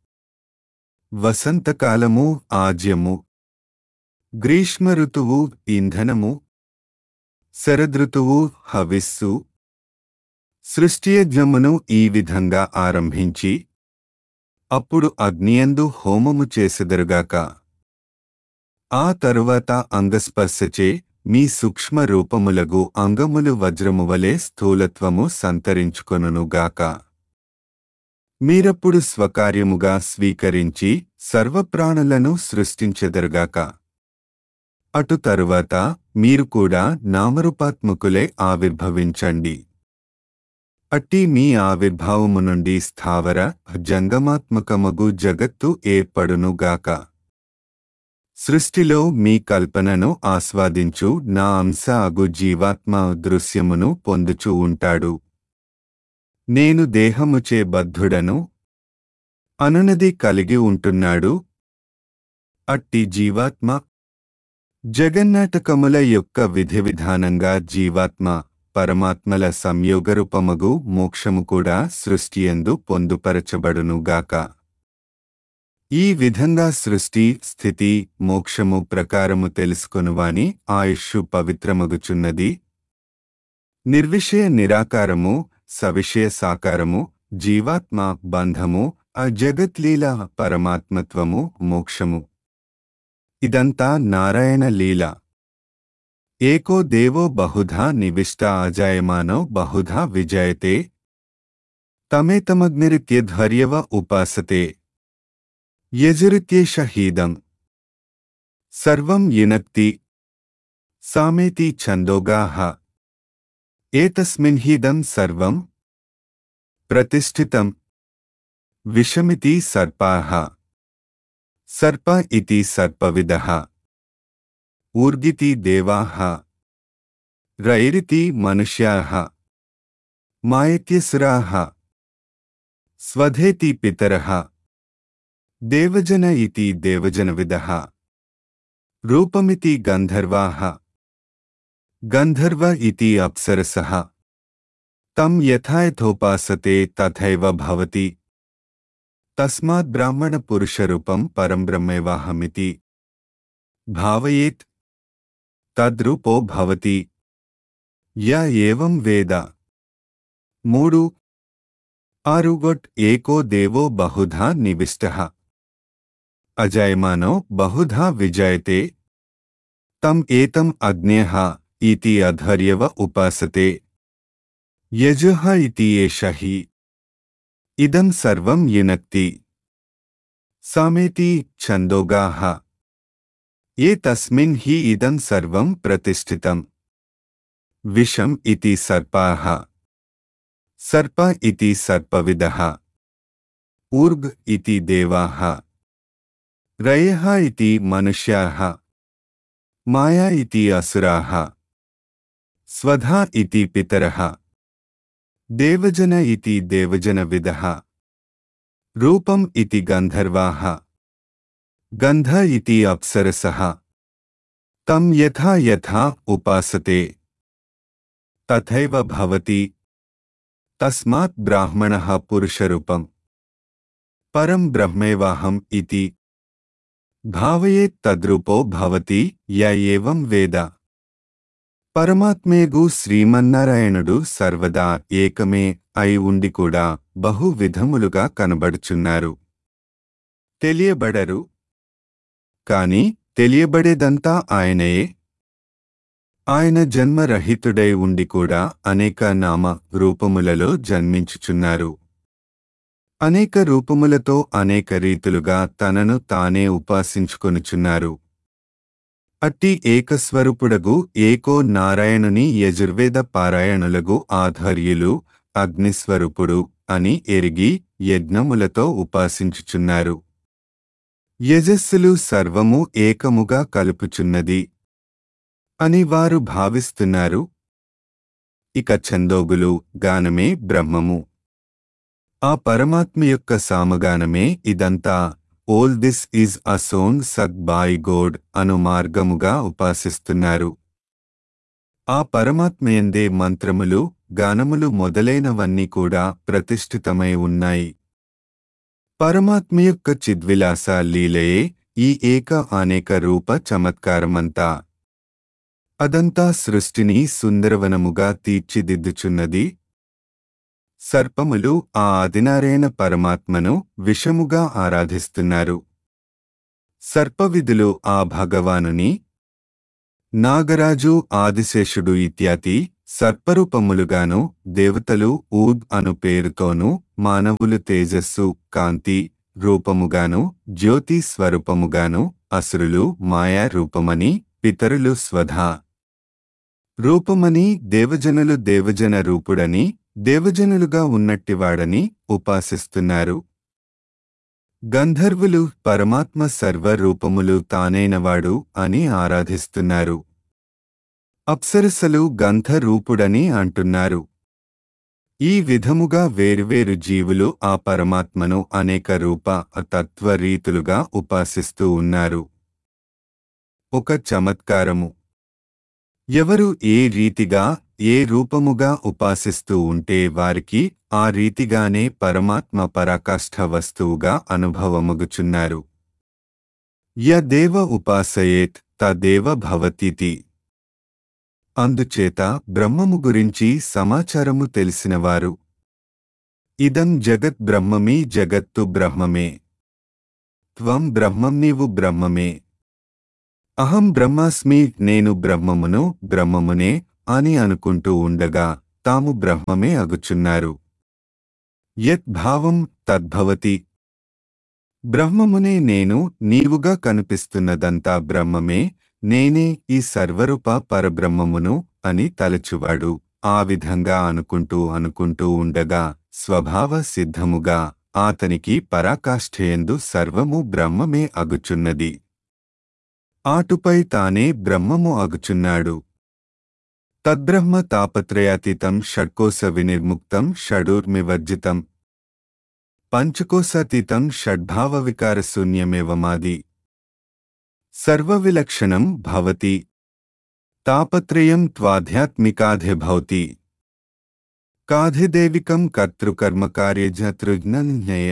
వసంతకాలము ఆజ్యము, గ్రీష్మ ఋతువు ఇంధనము, శరదృతువు హవిస్సు. సృష్టియజ్ఞమును ఈ విధంగా ఆరంభించి అప్పుడు అగ్నియందు హోమము చేసెదరుగాక. ఆ తరువాత అంగస్పర్శచే మీ సూక్ష్మ రూపములగు అంగములు వజ్రము వలె స్థూలత్వము సంతరించుకొనుగాక. మీరప్పుడు స్వకార్యముగా స్వీకరించి సర్వప్రాణులను సృష్టించెదరుగాక. అటు తరువాత మీరు కూడా నామరూపాత్మకులే ఆవిర్భవించండి. అట్టి మీ ఆవిర్భావము నుండి స్థావర జంగమాత్మకమగు జగత్తు ఏర్పడునుగాక. సృష్టిలో మీ కల్పనను ఆస్వాదించు నా అంశ అగు జీవాత్మ దృశ్యమును పొందుచూ ఉంటాడు. నేను దేహముచే బద్ధుడను అనునది కలిగి ఉంటున్నాడు. అట్టి జీవాత్మ జగన్నాటకముల యొక్క విధి విధానంగా జీవాత్మ పరమాత్మల సంయోగరూపమగు మోక్షము కూడా సృష్టియందు పొందుపరచబడునుగాక. ఈ విధంగా సృష్టి స్థితి మోక్షము ప్రకారము తెలుసుకొనువాని ఆయుష్షు పవిత్రమగుచున్నది. నిర్విషయ నిరాకారము, సవిషయ సాకారము, జీవాత్మ బంధము, ఆ జగత్లీల పరమాత్మత్వము మోక్షము. ఇదంతా నారాయణ లీల. ఏకో దేవో బహుధా నివిష్ట అజాయమానో బహుధా విజయతే తమేతమగ్నిరిత్యధ్వర్యవ ఉపాసతే యజురిత్యేష హీదం సర్వం యునక్తి సామేతి ఛందోగాః ఏతస్మిన్హీదం సర్వం ప్రతిష్ఠితం విషమితి సర్పాః సర్ప ఇతి సర్పవిదః ఊర్గితి దేవాః రైరితి మనుష్యాః మాయేత్యసురాః స్వధేతి పితరః దేవజన ఇతి దేవజనవిదః రూపమితి గంధర్వాః గంధర్వ ఇతి అప్సరసః తం యథాయథోపాసతే తథైవ భవతి తస్మాత్ బ్రాహ్మణ పురుషరూపం పరం బ్రహ్మైవాహమితి భావయేత్ తద్రూపో భవతి య ఏవం వేద. మూడు ఆరుగొట్ ఏకో దేవో బహుధా నివిష్టః అజాయమానో బహుధా విజయతే తం ఏతం అజ్ఞేః ఇతి అధర్యవ ఉపాసతే యజుః ఇతి ఏష హి ఇదం సర్వం యునక్తి సామేతి ఛందోగాః ఏ తస్మిన్ హి ఇదం సర్వం ప్రతిష్ఠితం. విషం ఇతి సర్పాః సర్ప ఇతి సర్పవిదః ఊర్గ్ ఇతి దేవాః రయః ఇతి మనుష్యాః మాయా ఇతి అసురాః స్వధా ఇతి పితరః దేవజన ఇతి దేవజనవిదః రూపం ఇతి గంధర్వాః గంధ ఇతి అప్సరసః తం యథా యథా ఉపాసతే తథైవ భవతి తస్మాత్ బ్రాహ్మణః పురుషరూపం పరం బ్రహ్మైవాహం ఇతి భావయేత్ తద్రూపో భవతి య ఏవం వేద. పరమాత్మేగు శ్రీమన్నారాయణుడు సర్వదా ఏకమే అయి ఉండి కూడా బహు విధములుగా కనబడుచున్నారు. తెలియబడరు, కాని తెలియబడేదంతా ఆయనయే. ఆయన జన్మరహితుడై ఉండి కూడా అనేక నామ రూపములలో జన్మించుచున్నారు. అనేక రూపములతో అనేక రీతులుగా తనను తానే ఉపాసించుకొనుచున్నారు. అట్టి ఏకస్వరూపుడగు ఏకో నారాయణుని యజుర్వేద పారాయణులగు ఆధ్వర్యులు అగ్నిస్వరూపుడు అని ఎరిగి యజ్ఞములతో ఉపాసించుచున్నారు. యజస్సులు సర్వము ఏకముగా కలుపుచున్నది అని వారు భావిస్తున్నారు. ఇక ఛందోగులు గానమే బ్రహ్మము, ఆ పరమాత్మ యొక్క సామగానమే ఇదంతా, all this is a song sung by God అను మార్గముగా ఉపాసిస్తున్నారు. ఆ పరమాత్మయందే మంత్రములు, గానములు మొదలైనవన్నీ కూడా ప్రతిష్ఠితమై ఉన్నాయి. పరమాత్మ యొక్క చిద్విలాస లీలయే ఈ ఏక అనేక రూప చమత్కారమంతా. అదంతా సృష్టిని సుందరవనముగా తీర్చిదిద్దుచున్నది. సర్పములు ఆ ఆదినారాయణ పరమాత్మను విషముగా ఆరాధిస్తున్నారు. సర్పవిధులు ఆ భగవానుని, నాగరాజు ఆదిశేషుడు ఇత్యాది సర్పరూపములుగాను, దేవతలు ఊద్ అను పేరుతోనూ, మానవులు తేజస్సు కాంతి రూపముగాను, జ్యోతి స్వరూపముగాను, అసురులు మాయా రూపమని, పితరులు స్వధా రూపమని, దేవజనులు దేవజన రూపుడని, దేవజనులుగా ఉన్నట్టివాడని ఉపాసిస్తున్నారు. గంధర్వులు పరమాత్మ సర్వరూపములు తానైనవాడు అని ఆరాధిస్తున్నారు. అప్సరసలు గంధరూపుడని అంటున్నారు. ఈ విధముగా వేర్వేరు జీవులు ఆ పరమాత్మను అనేక రూప తత్వరీతులుగా ఉపాసిస్తూ ఉన్నారు. ఒక చమత్కారము. ఎవరు ఏ రీతిగా ఏ రూపముగా ఉపాసిస్తూ ఉంటే వారికి ఆ రీతిగానే పరమాత్మ పరాకాష్ఠ వస్తువుగా అనుభవమగుచున్నారు. య దేవ ఉపాసయేత్ తదేవ భవతితి. అందుచేత బ్రహ్మము గురించి సమాచారము తెలిసినవారు, ఇదం జగత్ బ్రహ్మమీ జగత్తు బ్రహ్మమే, త్వం బ్రహ్మం నీవు బ్రహ్మమే, అహం బ్రహ్మాస్మి నేను బ్రహ్మమును బ్రహ్మమునే అని అనుకుంటూ ఉండగా తాము బ్రహ్మమే అగుచున్నారు. యత్ భావం తద్భవతి. బ్రహ్మమునే నేను నీవుగా కనిపిస్తున్నదంతా బ్రహ్మమే, నేనే ఈ సర్వరూప పరబ్రహ్మమును అని తలచువాడు ఆ విధంగా అనుకుంటూ అనుకుంటూ ఉండగా స్వభావ సిద్ధముగా ఆతనికి పరాకాష్ఠయందు సర్వము బ్రహ్మమే అగుచున్నది. ఆటుపై తానే బ్రహ్మము అగుచున్నాడు. తద్బ్రహ్మ తాపత్రయాతీతం షడ్కోశ వినిర్ముక్తం షడూర్మివర్జితం పంచకోశాతీతం షడ్భావ వికారశూన్యమేవమాది సర్వవిలక్షణం భవతి తాపత్రయం త్వాధ్యాత్మికాధే భవతి కాధిదేవికం కర్తృకర్మకార్యజతృజ్ఞన్యయ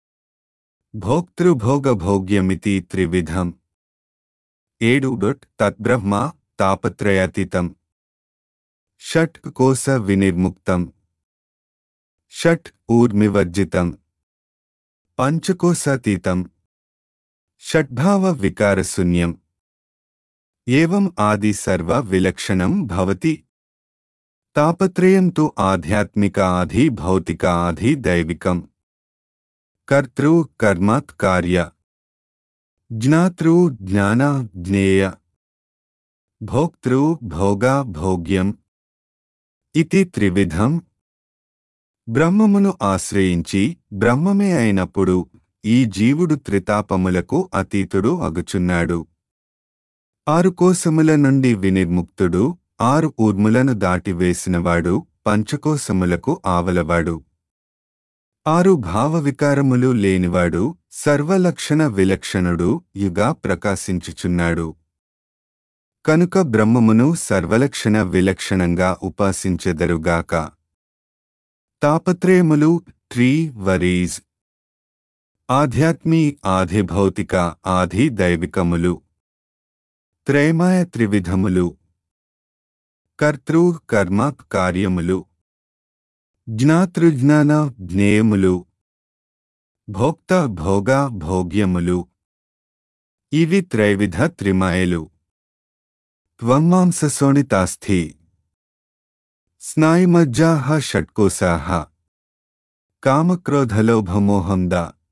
భోక్తృభోగభోగ్యమితి త్రివిధం. ఏడు డొట్ తద్బ్రహ్మ తాపత్రయాతీతం షట్ కోశ వినిర్ముక్తం షట్ ఊర్మివర్జితం పంచకోశాతీతం షడ్భావ వికారశూన్యం ఏవం ఆది సర్వ విలక్షణం భవతి. తాపత్రయం తు ఆధ్యాత్మిక ఆధి భౌతిక ఆధి దైవికం. కర్తృ కర్మత్ కార్య జ్ఞాతృ జ్ఞాన జ్ఞేయ భోక్తృ భోగా భోగ్యం ఇతి త్రివిధం. బ్రహ్మమును ఆశ్రయించి బ్రహ్మమే అయినప్పుడు ఈ జీవుడు త్రితాపములకు అతీతుడు అగుచున్నాడు. ఆరు కోశముల నుండి వినిర్ముక్తుడు, ఆరు ఊర్ములను దాటివేసినవాడు, పంచకోశములకు ఆవలవాడు, ఆరు భావవికారములు లేనివాడు, సర్వలక్షణ విలక్షణుడు యుగా ప్రకాశించుచున్నాడు. కనుక బ్రహ్మమును సర్వలక్షణ విలక్షణంగా ఉపాసించెదరుగాక. తాపత్రయములు త్రీ వరీజ్ ఆధ్యాత్మీ ఆధిభౌతిక ఆధి దైవికములు. త్రైమాయ త్రివిధములు. కర్తృ కర్మ కార్యములు. జ్ఞాతృజ్ఞాన జ్ఞేయములు. భోక్త భోగ భోగ్యములు. ఇవి త్రైవిధ త్రిమాయలు. త్వమాంసశోణితాస్థి స్నాయుమజ్జాః షట్కోశాః కామక్రోధలోభమోహంద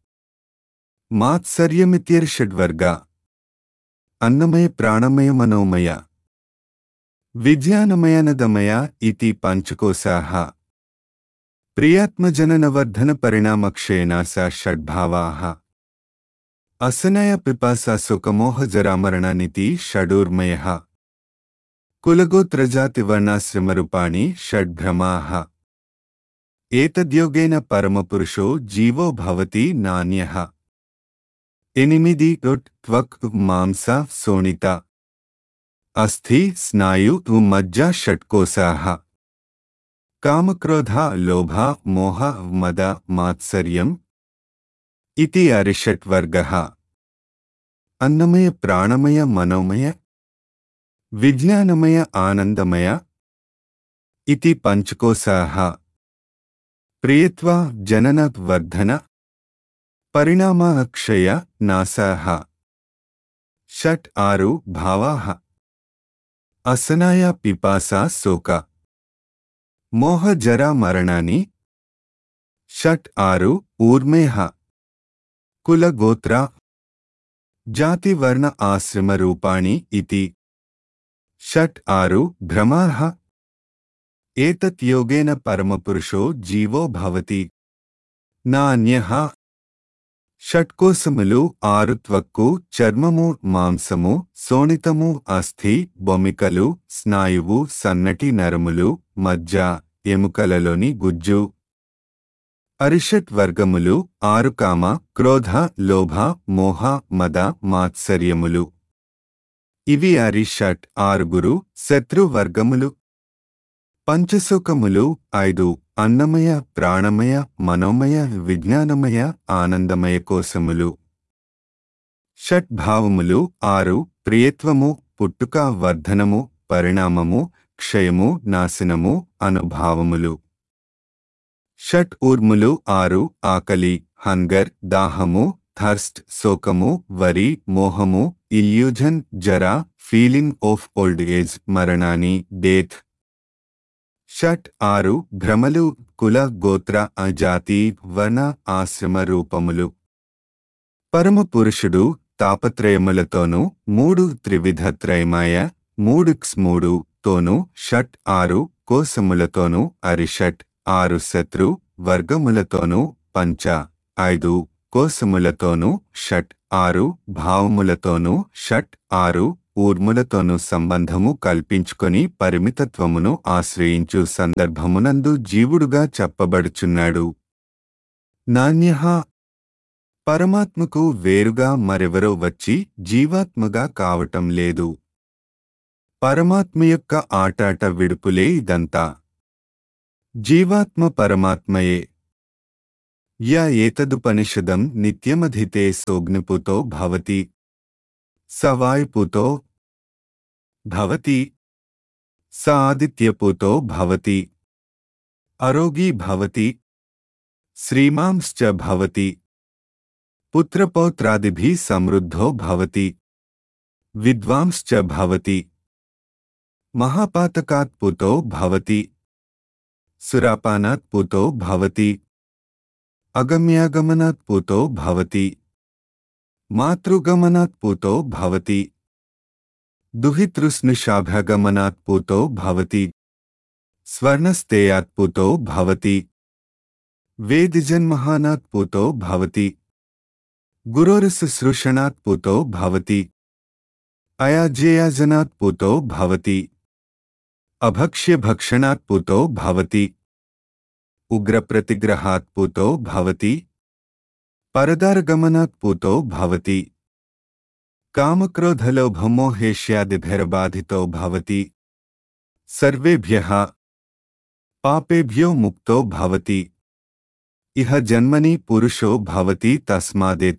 మాత్సర్యమిత్యర్షడ్వర్గా అన్నమయ ప్రాణమయ మనోమయ విజ్ఞానమయనదమయ ఇతి పంచకోశాః. ప్రియాత్మజననవర్ధన పరిణామక్షయేనాస షడ్భావాః. అసనయ పిపాసా సుఖమోహ జరామరణనితి షడూర్మయః. కులగోత్రజాతివర్ణాశ్రమరూపాణి షడ్భ్రమాః. ఏతద్యోగేన పరమపురుషో జీవో భవతి నాన్యః. ఎనిమిది త్వక్ మాంస శోణిత అస్థి స్నాయు మజ్జ షట్కోశాః. కామక్రోధ లోభ మోహ మద మాత్సర్యం ఇతి అరిషట్వర్గః. అన్నమయ ప్రాణమయ మనోమయ విజ్ఞానమయ ఆనందమయ ఇతి పంచకోశాః. ప్రియత్వ జనన వర్ధన పరిణామ క్షయ నాశాః. షట్ ఆరు భావాః. అసనాయ పిపాసా శోక మోహ జరా మరణాని. షట్ ఆరు ఊర్మేః. కుల గోత్ర జాతి వర్ణ ఆశ్రమ రూపాణి ఇతి. షట్ ఆరు భ్రమాః. ఏతత్ యోగేన పరమపురుషో జీవో భవతి నాన్యః. షట్కోశములు ఆరు త్వక్కు చర్మము మాంసము శోణితము అస్థి బొమికలు స్నాయువు సన్నటి నరములు మజ్జ ఎముకలలోని గుజ్జు. అరిషట్ వర్గములు ఆరు కామ క్రోధ లోభ మోహ మద మాత్సర్యములు. ఇవి అరిషట్ ఆరుగురు శత్రువర్గములు. పంచశోకములు ఐదు అన్నమయ ప్రాణమయ మనోమయ విజ్ఞానమయ ఆనందమయ కోశములు. షట్భావములు ఆరు ప్రియత్వము పుట్టుక వర్ధనము పరిణామము క్షయము నాశనము అనుభావములు. షట్ ఊర్ములు ఆరు ఆకలి హంగర్ దాహము థర్స్ట్ శోకము వరి మోహము ఇల్యూజన్ జరా ఫీలింగ్ ఆఫ్ ఓల్డ్ ఏజ్ మరణాని డెత్. షట్ ఆరు భ్రమలు కుల గోత్ర అజాతి వర్ణ ఆశ్రమ రూపములు. పరమ పురుషుడు తాపత్రయములతోనూ మూడు త్రివిధ త్రైమాయ మూడు క్స్ మూడు తోనూ షట్ ఆరు కోశములతోనూ అరిషట్ ఆరు శత్రు వర్గములతోనూ పంచ ఐదు కోశములతోనూ షట్ ఆరు భావములతోనూ షట్ ఆరు ఊర్ములతోనూ సంబంధము కల్పించుకొని పరిమితత్వమును ఆశ్రయించు సందర్భమునందు జీవుడుగా చెప్పబడుచున్నాడు. నాన్యః పరమాత్మకు వేరుగా మరెవరో వచ్చి జీవాత్మగా కావటం లేదు. పరమాత్మ యొక్క ఆటాట విడుపులే ఇదంతా. జీవాత్మ పరమాత్మయే. య ఏతదుపనిషదం నిత్యమధితే సోగ్నిపుతో భవతి స వాయుపుతో భవతి స ఆదిత్యపుతో భవతి అరోగీ భవతి శ్రీమాంశ్చ భవతి పుత్రపౌత్రాదిభిః సమృద్ధో భవతి విద్వాంశ్చ భవతి మహాపాతకాత్ పుతో భవతి సురాపానాత్ పుతో భవతి అగమ్యాగమనాత్ పుతో భవతి మాతృగమనాత్ పుతో భవతి దుహితృస్నుషాభ్యగమనాత్ పుతో భవతి స్వర్ణస్తేయాత్ పుతో భవతి వేదిజన్మహానాత్ పుతో భవతి గురోరుశుశ్రూషణాత్ పుతో భవతి అయాజ్యేయాజనాత్ పుతో భవతి అభక్ష్యభక్షణాత్ పుతో భవతి ఉగ్రప్రతిగ్రహాత్ పుతో భవతి పరదారగమనాత్ పుతో భవతి కామక్రోధలోభమోహేష్యాదిభిర్బాధితో భవతి సర్వేభ్యః పాపేభ్యో ముక్తో భవతి ఇహ జన్మని పురుషో భవతి తస్మాదేత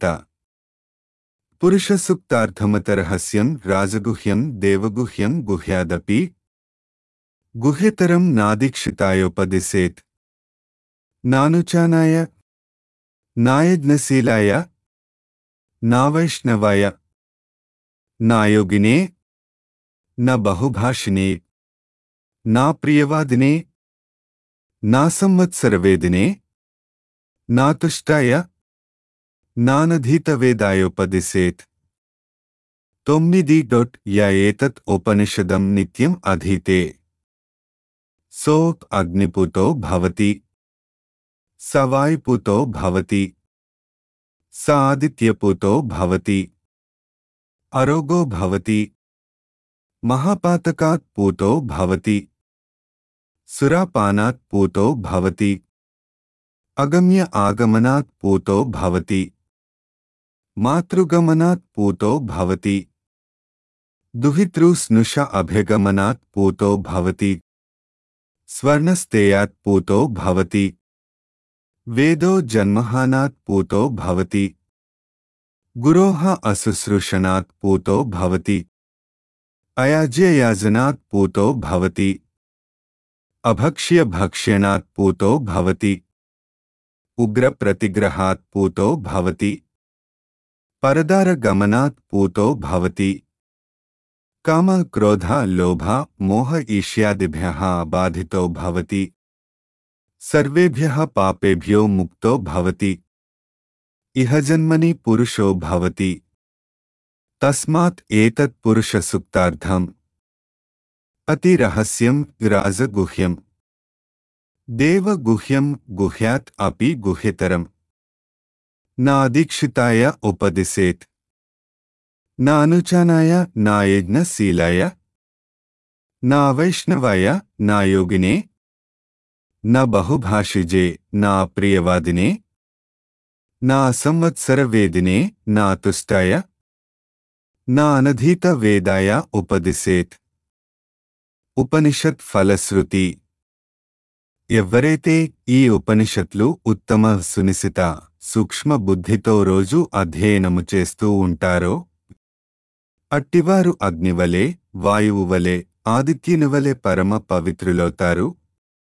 పురుషసూక్తార్థమతరహస్యం రాజగుహ్యం దేవగుహ్యం గుహ్యాదపి గుహ్యతరం నాదీక్షితాయోపదిశేత్ నానుచానాయ నాయజ్ఞశీలాయ నావైష్ణవాయ నాయోగినే న బహుభాషినే నా ప్రియవాదినే నా సంవత్సరవేదినే నాతుష్టాయ నానధీతవేదాయోపదిశేత్. తొమ్మిది డొట్ య ఏతత్ ఉపనిషదం నిత్యం అధీతే సోక్ అగ్నిపుతో భవతి స వాయుపుతో భవతి స ఆదిత్యపుతో భవతి అరోగో భవతి మహాపాతకాత్ పూతో భవతి సురాపానాత్ పూతో భవతి అగమ్య ఆగమనాత్ పూతో భవతి మాతృగమనాత్ పూతో భవతి దుహితృస్నుష అభ్యగమనాత్ పూతో భవతి స్వర్ణస్తేయాత్ పూతో భవతి వేదో జన్మహానాత్ పూతో భవతి గురోః అశుశ్రూషణాత్ పూతో భవతి అయాజ్యయాజనాత్ పూతో భవతి అభక్ష్యభక్ష్యణాత్ పూతో భవతి ఉగ్రప్రతిగ్రహాత్ పూతో భవతి పరదారగమనాత్ పూతో భవతి కామ క్రోధ లోభ మోహ ఈష్యాదిభ్యః బాధితో భవతి సర్వేభ్యః పాపేభ్యో ముక్తో భవతి ఇహ జన్మని పురుషో భవతి తస్మాత్ ఏతత్ పురుషసూక్తార్థం అతిరహస్యం రాజగుహ్యం దేవగుహ్యం గుహ్యాత్ అపి గుహ్యతరం నాదీక్షితాయ ఉపదిశేత్ నా అనుచానాయ నా యజ్ఞశీలాయ నా వైష్ణవాయ నా యోగినే నా బహుభాషిజే నా ప్రియవాదినే నా సంవత్సరవేదినే నా తుష్టాయ నా అనధీత వేదాయ ఉపదిశేత్. ఉపనిషత్ ఫలశ్రుతి. ఎవ్వరైతే ఈ ఉపనిషత్లు ఉత్తమ సునిశిత సూక్ష్మ బుద్ధితో రోజు అధ్యయనము చేస్తూ ఉంటారో అట్టివారు అగ్నివలే వాయువువలే ఆదిత్యునివలే పరమ పవిత్రులవుతారు.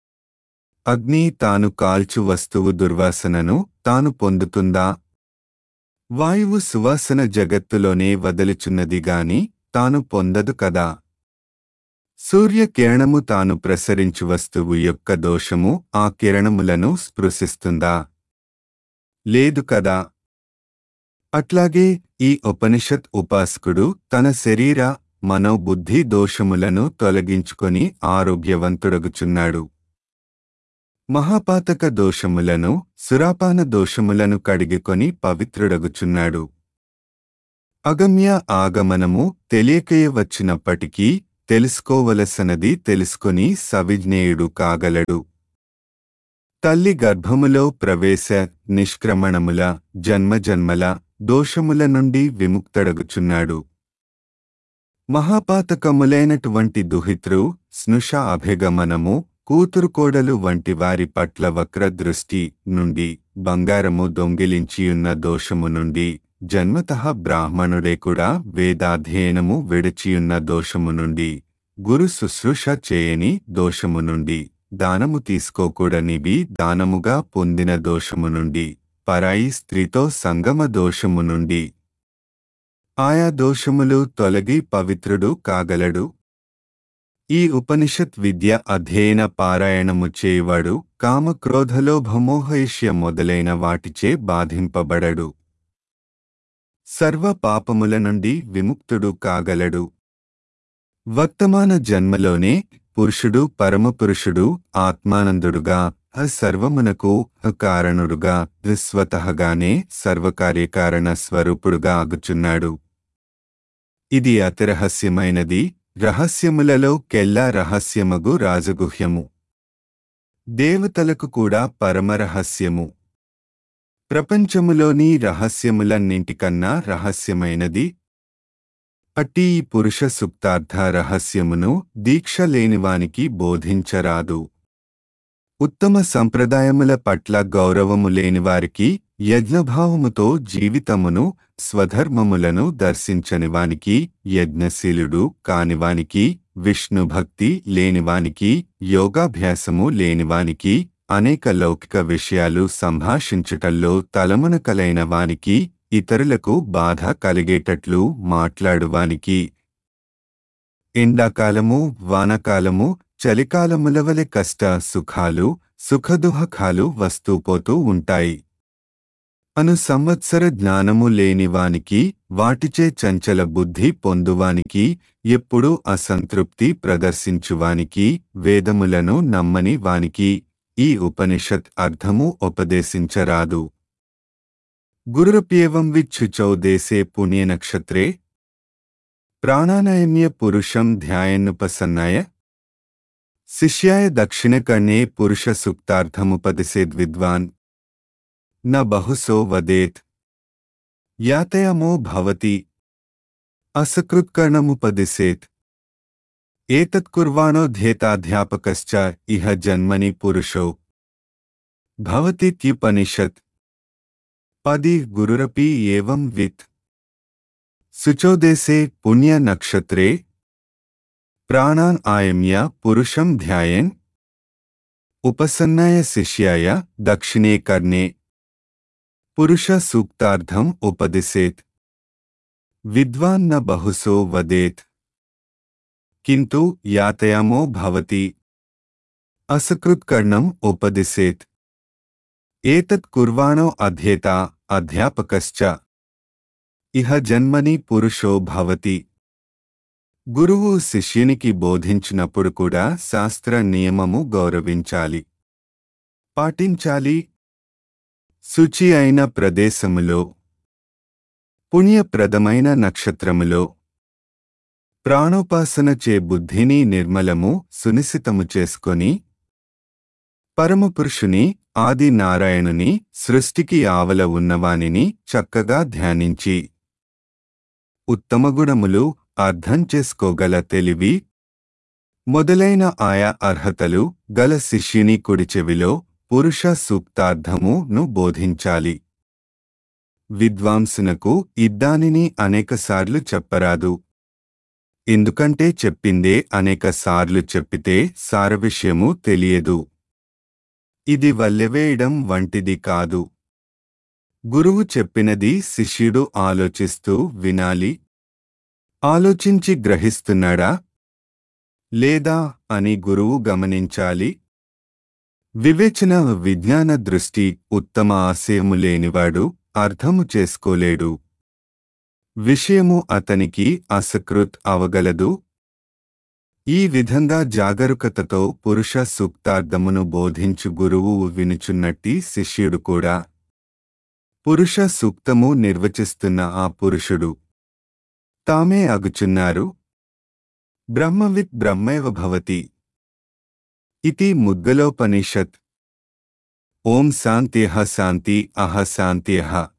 అగ్ని తాను కాల్చు వస్తువు దుర్వాసనను తాను పొందుతుందా? వాయువు సువాసన జగత్తులోనే వదలుచున్నదిగాని తాను పొందదు కదా. సూర్యకిరణము తాను ప్రసరించు వస్తువు యొక్క దోషము ఆ కిరణములను స్పృశిస్తుందా? లేదు కదా. అట్లాగే ఈ ఉపనిషత్ ఉపాసకుడు తన శరీర మనోబుద్ధి దోషములను తొలగించుకొని ఆరోగ్యవంతుడగుచున్నాడు. మహాపాతక దోషములను సురాపాన దోషములను కడిగికొని పవిత్రుడగుచున్నాడు. అగమ్య ఆగమనము తెలియకయే వచ్చినప్పటికీ తెలుసుకోవలసినది తెలుసుకొని సవిజ్ఞేయుడు కాగలడు. తల్లి గర్భములో ప్రవేశ నిష్క్రమణముల జన్మజన్మల దోషముల నుండి విముక్తడగుచున్నాడు. మహాపాతకములైనటువంటి దుహితృ స్నుష అభిగమనము కూతురుకోడలు వంటి వారి పట్ల వక్రదృష్టి నుండి, బంగారము దొంగిలించియున్న దోషము నుండి, జన్మతః బ్రాహ్మణుడే కూడా వేదాధ్యయనము విడిచియున్న దోషము నుండి, గురు శుశ్రూష చేయని దోషము నుండి, దానము తీసుకోకూడనివి దానముగా పొందిన దోషము నుండి, పరాయి స్త్రీతో సంగమ దోషము నుండి, ఆయా దోషములు తొలగి పవిత్రుడు కాగలడు. ఈ ఉపనిషత్ విద్య అధ్యయన పారాయణము చేయువాడు కామక్రోధలోభమోహయిష్య మొదలైన వాటిచే బాధింపబడడు. సర్వ పాపముల నుండి విముక్తుడు కాగలడు. వర్తమాన జన్మలోనే పురుషుడు పరమపురుషుడు ఆత్మానందుడుగా సర్వమునకు కారణుడుగా స్వతహగానే సర్వకార్యకారణ స్వరూపుడుగా అగుచున్నాడు. ఇది అతిరహస్యమైనది, రహస్యములలో కెల్లా రహస్యమగు రాజగుహ్యము. దేవతలకు కూడా పరమరహస్యము. ప్రపంచములోని రహస్యములన్నింటికన్నా రహస్యమైనది. అట్టి ఈ పురుష సుక్తార్థ రహస్యమును దీక్ష లేనివానికి బోధించరాదు. ఉత్తమ సంప్రదాయముల పట్ల గౌరవము లేనివారికి, యజ్ఞభావముతో జీవితమును స్వధర్మములను దర్శించనివానికి, యజ్ఞశీలుడు కానివానికి, విష్ణుభక్తి లేనివానికి, యోగాభ్యాసము లేనివానికి, అనేక లౌకిక విషయాలు సంభాషించుటల్లో తలమునకలైన వానికి, ఇతరులకు బాధ కలిగేటట్లు మాట్లాడువానికి, ఎండాకాలము వానకాలము చలికాలములవలె కష్ట సుఖాలు సుఖదుహకాలు వస్తూపోతూ ఉంటాయి. అను సంవత్సర జ్ఞానము లేనివానికి, వాటిచే చంచల బుద్ధి పొందువానికి, ఎప్పుడూ అసంతృప్తి ప్రదర్శించువానికి, వేదములను నమ్మని వానికి ఈ ఉపనిషత్ అర్థము ఉపదేశించరాదు. గురురప్యేవం విచ్చుచౌ దేశే పుణ్యనక్షత్రే ప్రాణానయమ్య పురుషం ధ్యాయన్నుపసన్నాయ శిష్యాయ దక్షిణకర్ణే పురుష సూక్తార్థముపదిశేద్విద్వాన్ న బహుశో వదేత్ యాతయమో భవతి అసకృత్కర్ణముపదిశేత్ ఏతత్కుర్వాణోధ్యేతాధ్యాపకశ్చ ఇహ జన్మని పురుషో భవतीत्युपनिषत् పది గురురపి ఏవం విత్ శుచోదేశే పుణ్య నక్షత్రే ప్రాణాన్ ఆయమ్య పురుషం ధ్యాయన్ ఉపసన్నాయ శిష్యాయ దక్షిణే కర్ణే పురుష సూక్తార్థం ఉపదిశేత్ విద్వాన్ న బహుశో వదేత్ కింటు యాతయామో భవతి అసకృత్కర్ణం ఉపదిశేత్ ఏతత్ కుర్వాణో అధ్యేత అధ్యాపకశ్చ ఇహ జన్మని పురుషో భవతి. గురువు శిష్యునికి బోధించినప్పుడు కూడా శాస్త్ర నియమము గౌరవించాలి, పాటించాలి. శుచి అయిన ప్రదేశములో, పుణ్యప్రదమైన నక్షత్రములో, ప్రాణోపాసనచే బుద్ధిని నిర్మలము సునిశితము చేసుకొని, పరమపురుషుని ఆది నారాయణుని సృష్టికి ఆవల ఉన్నవానిని చక్కగా ధ్యానించి, ఉత్తమగుణములు అర్థం చేసుకోగల తెలివి మొదలైన ఆయా అర్హతలు గల శిష్యుని కుడి చెవిలో పురుష సూక్తార్థము ను బోధించాలి. విద్వాంసునకు ఇద్దానిని అనేకసార్లు చెప్పరాదు. ఎందుకంటే చెప్పిందే అనేక సార్లు చెప్పితే సారవిషయము తెలియదు. ఇది వల్లెవేయడం వంటిది కాదు. గురువు చెప్పినది శిష్యుడు ఆలోచిస్తూ వినాలి. ఆలోచించి గ్రహిస్తున్నాడా లేదా అని గురువు గమనించాలి. వివేచన విజ్ఞాన దృష్టి ఉత్తమ ఆశయము లేనివాడు అర్థము చేసుకోలేడు. విషయము అతనికి అసకృత్ అవగలదు. ఈ విధంగా జాగరూకతతో పురుష సూక్తార్థమును బోధించు గురువు వినుచున్నట్టి శిష్యుడు కూడా పురుష సూక్తము నిర్వచిస్తున్న ఆ పురుషుడు తామే అగుచున్నారు. బ్రహ్మవిత్ బ్రహ్మైవ భవతి ఇతి ముద్గలోపనిషత్. ఓం శాంత్యః శాంతి అహ శాంత్యః.